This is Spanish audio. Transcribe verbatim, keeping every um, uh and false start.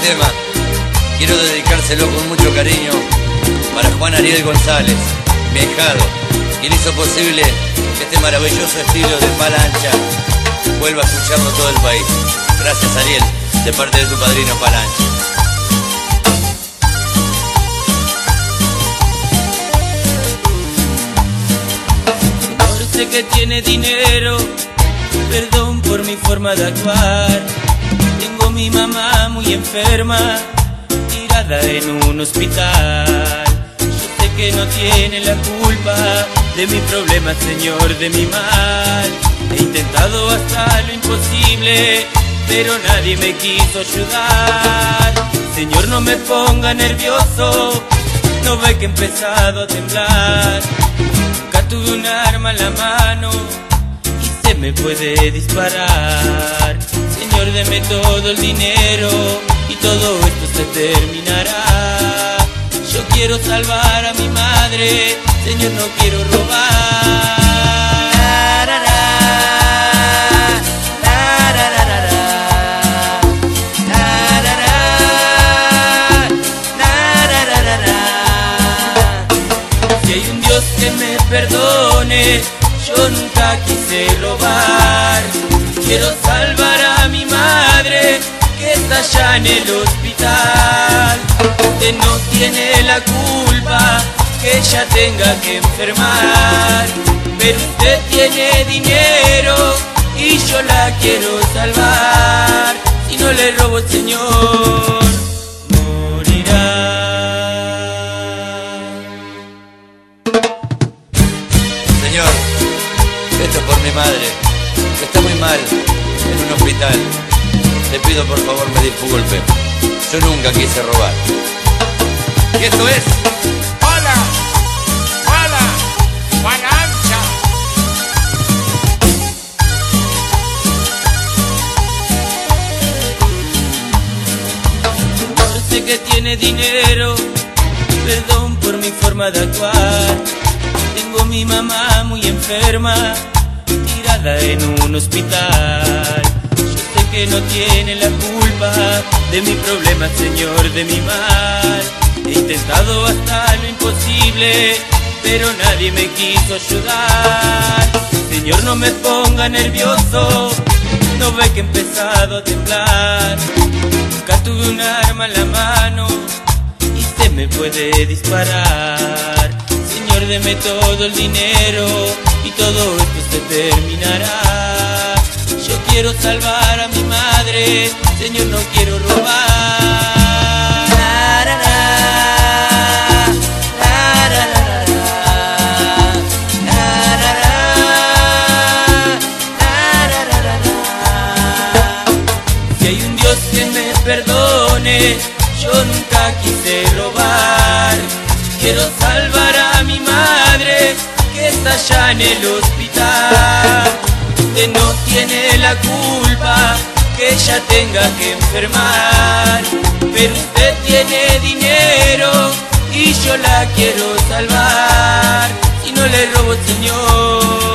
tema quiero dedicárselo con mucho cariño para Juan Ariel González, mi ahijado, quien hizo posible que este maravilloso estilo de pala ancha vuelva a escucharlo todo el país. Gracias, Ariel, de parte de tu padrino Pala Ancha. Señor, sé que tiene dinero, perdón por mi forma de actuar. Tengo mi mamá muy enferma, tirada en un hospital. Yo sé que no tiene la culpa de mi problema, Señor, de mi mal. He intentado hasta lo imposible, pero nadie me quiso ayudar. Señor, no me ponga nervioso, no ve que he empezado a temblar. Nunca tuve un arma en la mano y se me puede disparar. Señor, deme todo el dinero y todo esto se terminará. Yo quiero salvar a mi madre, Señor, no quiero robar. Si hay un Dios que me perdone, yo nunca quise robar. Quiero salvar a mi madre que está allá en el hospital. Usted no tiene la culpa que ella tenga que enfermar, pero usted tiene dinero y yo la quiero salvar. Si no le robo, el Señor morirá. Señor, esto es por mi madre, que está muy mal en un hospital. Te pido por favor me disculpe, yo nunca quise robar. Y esto es Pala, Pala, Pala Ancha. Señor, sé que tiene dinero, perdón por mi forma de actuar. Tengo mi mamá muy enferma, tirada en un hospital. Yo sé que no tiene la culpa de mi problema, Señor, de mi mal. He intentado hasta lo imposible, pero nadie me quiso ayudar. Señor, no me ponga nervioso, no ve que he empezado a temblar. Nunca tuve un arma en la mano y se me puede disparar. Señor, deme todo el dinero y todo esto se terminará. Yo quiero salvar a mi madre, Señor, no quiero robar. Si hay un Dios que me perdone, yo nunca quise robar. Quiero salvar a mi madre que está allá en el hospital. Usted no tiene la culpa que ella tenga que enfermar, pero usted tiene dinero y yo la quiero salvar. Si no le robo, Señor